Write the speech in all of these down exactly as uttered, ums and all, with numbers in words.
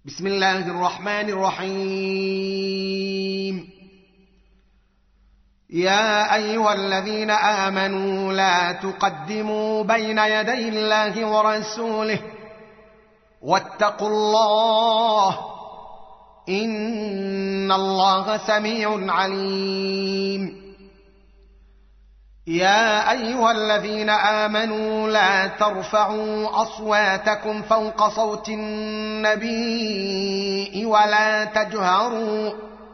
بسم الله الرحمن الرحيم. يا أيها الذين آمنوا لا تقدموا بين يدي الله ورسوله واتقوا الله إن الله سميع عليم. يا أيها الذين آمنوا لا ترفعوا أصواتكم فوق صوت النبي ولا تجهروا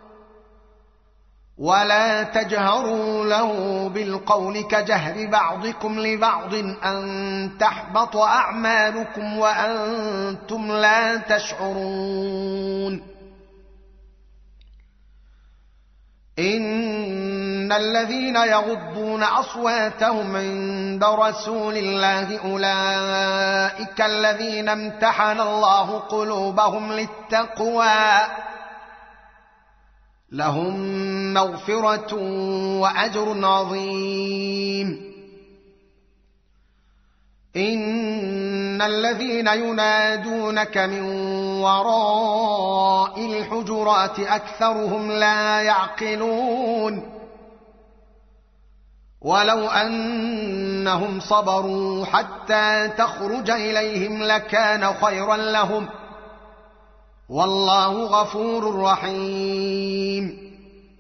ولا تجهروا له بالقول كجهر بعضكم لبعض أن تحبط أعمالكم وأنتم لا تشعرون. إن الذين يغضون أصواتهم عند رسول الله أولئك الذين امتحن الله قلوبهم للتقوى لهم مغفرة وأجر عظيم. إن الذين ينادونك من وراء الحجرات أكثرهم لا يعقلون. ولو أنهم صبروا حتى تخرج إليهم لكان خيرا لهم والله غفور رحيم.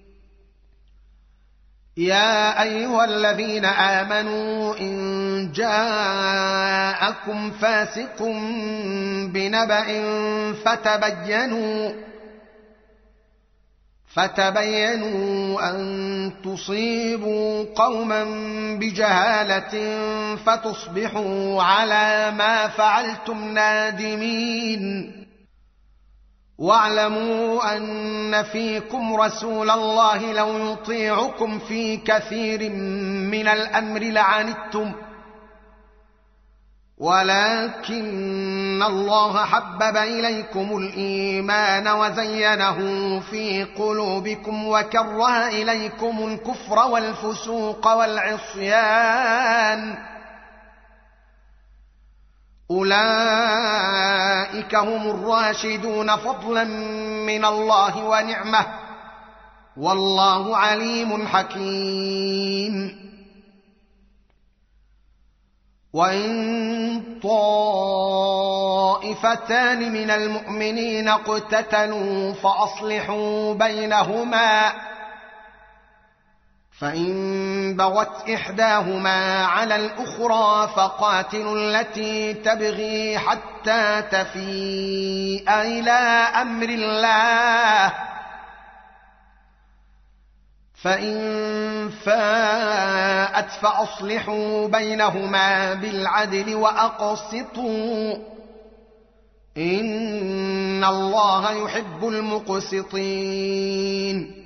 يا أيها الذين آمنوا إن جاءكم فاسق بنبأ فتبينوا فتبينوا أن تصيبوا قوما بجهالة فتصبحوا على ما فعلتم نادمين. واعلموا أن فيكم رسول الله لو يطيعكم في كثير من الأمر لعنتم ولكن الله حبب إليكم الإيمان وزينه في قلوبكم وكره إليكم الكفر والفسوق والعصيان أولئك هم الراشدون فضلا من الله ونعمه والله عليم حكيم. وإن طائفتان من المؤمنين اقتتلوا فأصلحوا بينهما فإن بغت إحداهما على الأخرى فقاتلوا التي تبغي حتى تفيء إلى أمر الله فإن فاءت فأصلحوا بينهما بالعدل وأقسطوا إن الله يحب المقسطين.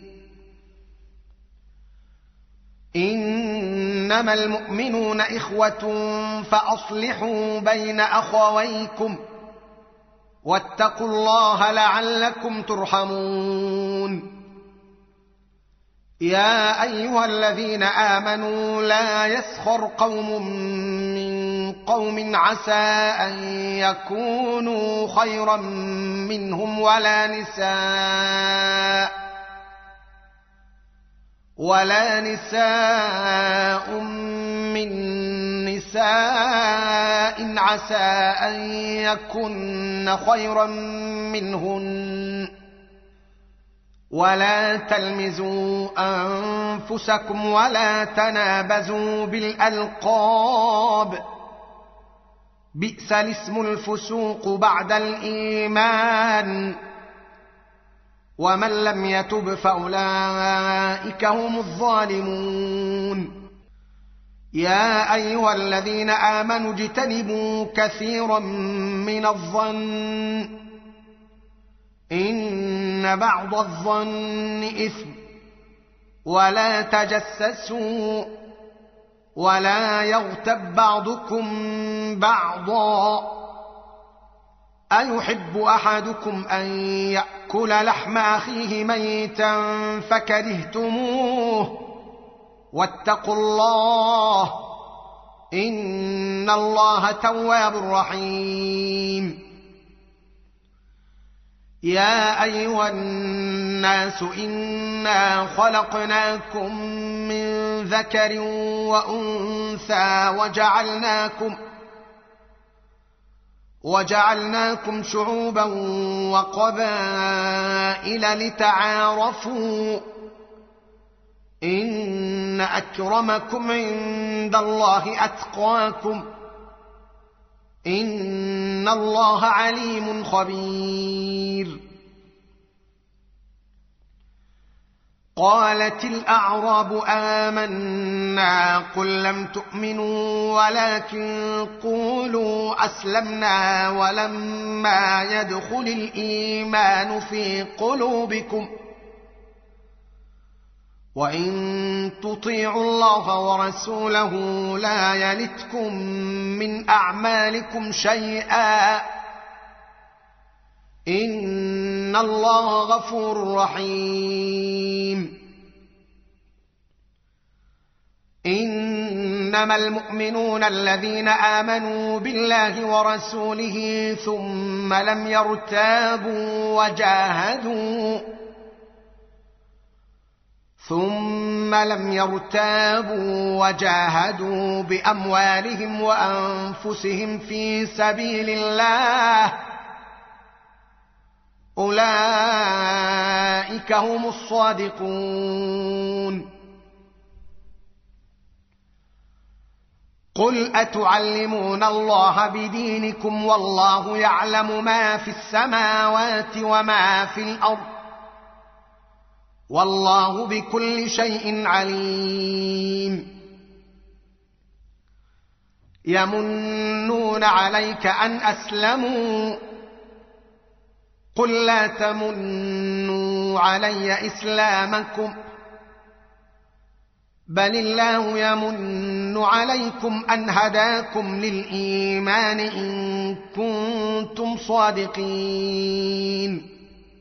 إنما المؤمنون إخوة فأصلحوا بين أخويكم واتقوا الله لعلكم ترحمون. يا أيها الذين آمنوا لا يسخر قوم من قوم عسى أن يكونوا خيرا منهم ولا نساء ولا نساء من نساء عسى أن يكن خيرا منهن ولا تلمزوا أنفسكم ولا تنابزوا بالألقاب بئس الاسم الفسوق بعد الإيمان ومن لم يتب فأولئك هم الظالمون. يا أيها الذين آمنوا اجتنبوا كثيرا من الظن إن بعض الظن إثم ولا تجسسوا ولا يغتب بعضكم بعضا أيحب أحدكم أن يأكل لحم أخيه ميتا فكرهتموه واتقوا الله إن الله تواب رحيم. يا أيها الناس إنا خلقناكم من ذكر وأنثى وجعلناكم وجعلناكم شعوبا وقبائل لتعارفوا إن أكرمكم عند الله أتقاكم إن الله عليم خبير. قالت الأعراب آمنا قل لم تؤمنوا ولكن قولوا أسلمنا ولما يدخل الإيمان في قلوبكم وإن تطيعوا الله ورسوله لا يلتكم من أعمالكم شيئا إن الله غفور رحيم. إنما المؤمنون الذين آمنوا بالله ورسوله ثم لم يرتابوا وجاهدوا ثم لم يرتابوا وجاهدوا بأموالهم وأنفسهم في سبيل الله أولئك هم الصادقون. قل أتعلمون الله بدينكم والله يعلم ما في السماوات وما في الأرض والله بكل شيء عليم. يمنون عليك أن أسلموا قل لا تمنوا علي إسلامكم بل الله يمن عليكم أن هداكم للإيمان إن كنتم صادقين.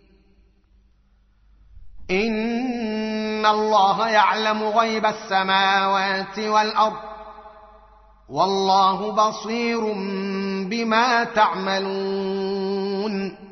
إن الله يعلم غيب السماوات والأرض والله بصير بما تعملون.